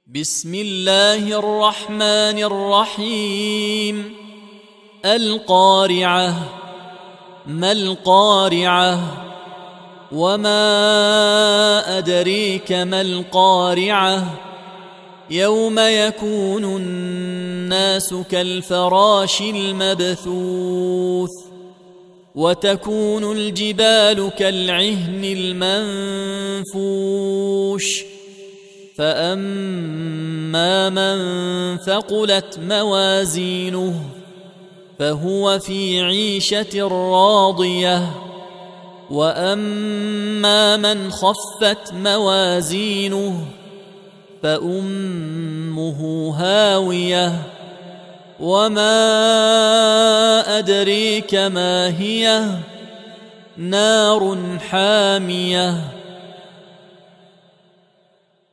بسم الله الرحمن الرحيم. القارعة. ما القارعة؟ وما أدريك ما القارعة؟ يوم يكون الناس كالفراش المبثوث وتكون الجبال كالعهن المنفوش فأما من ثقلت موازينه فهو في عيشة راضية وأما من خفت موازينه فأمه هاوية وما أدريك ما هي نار حامية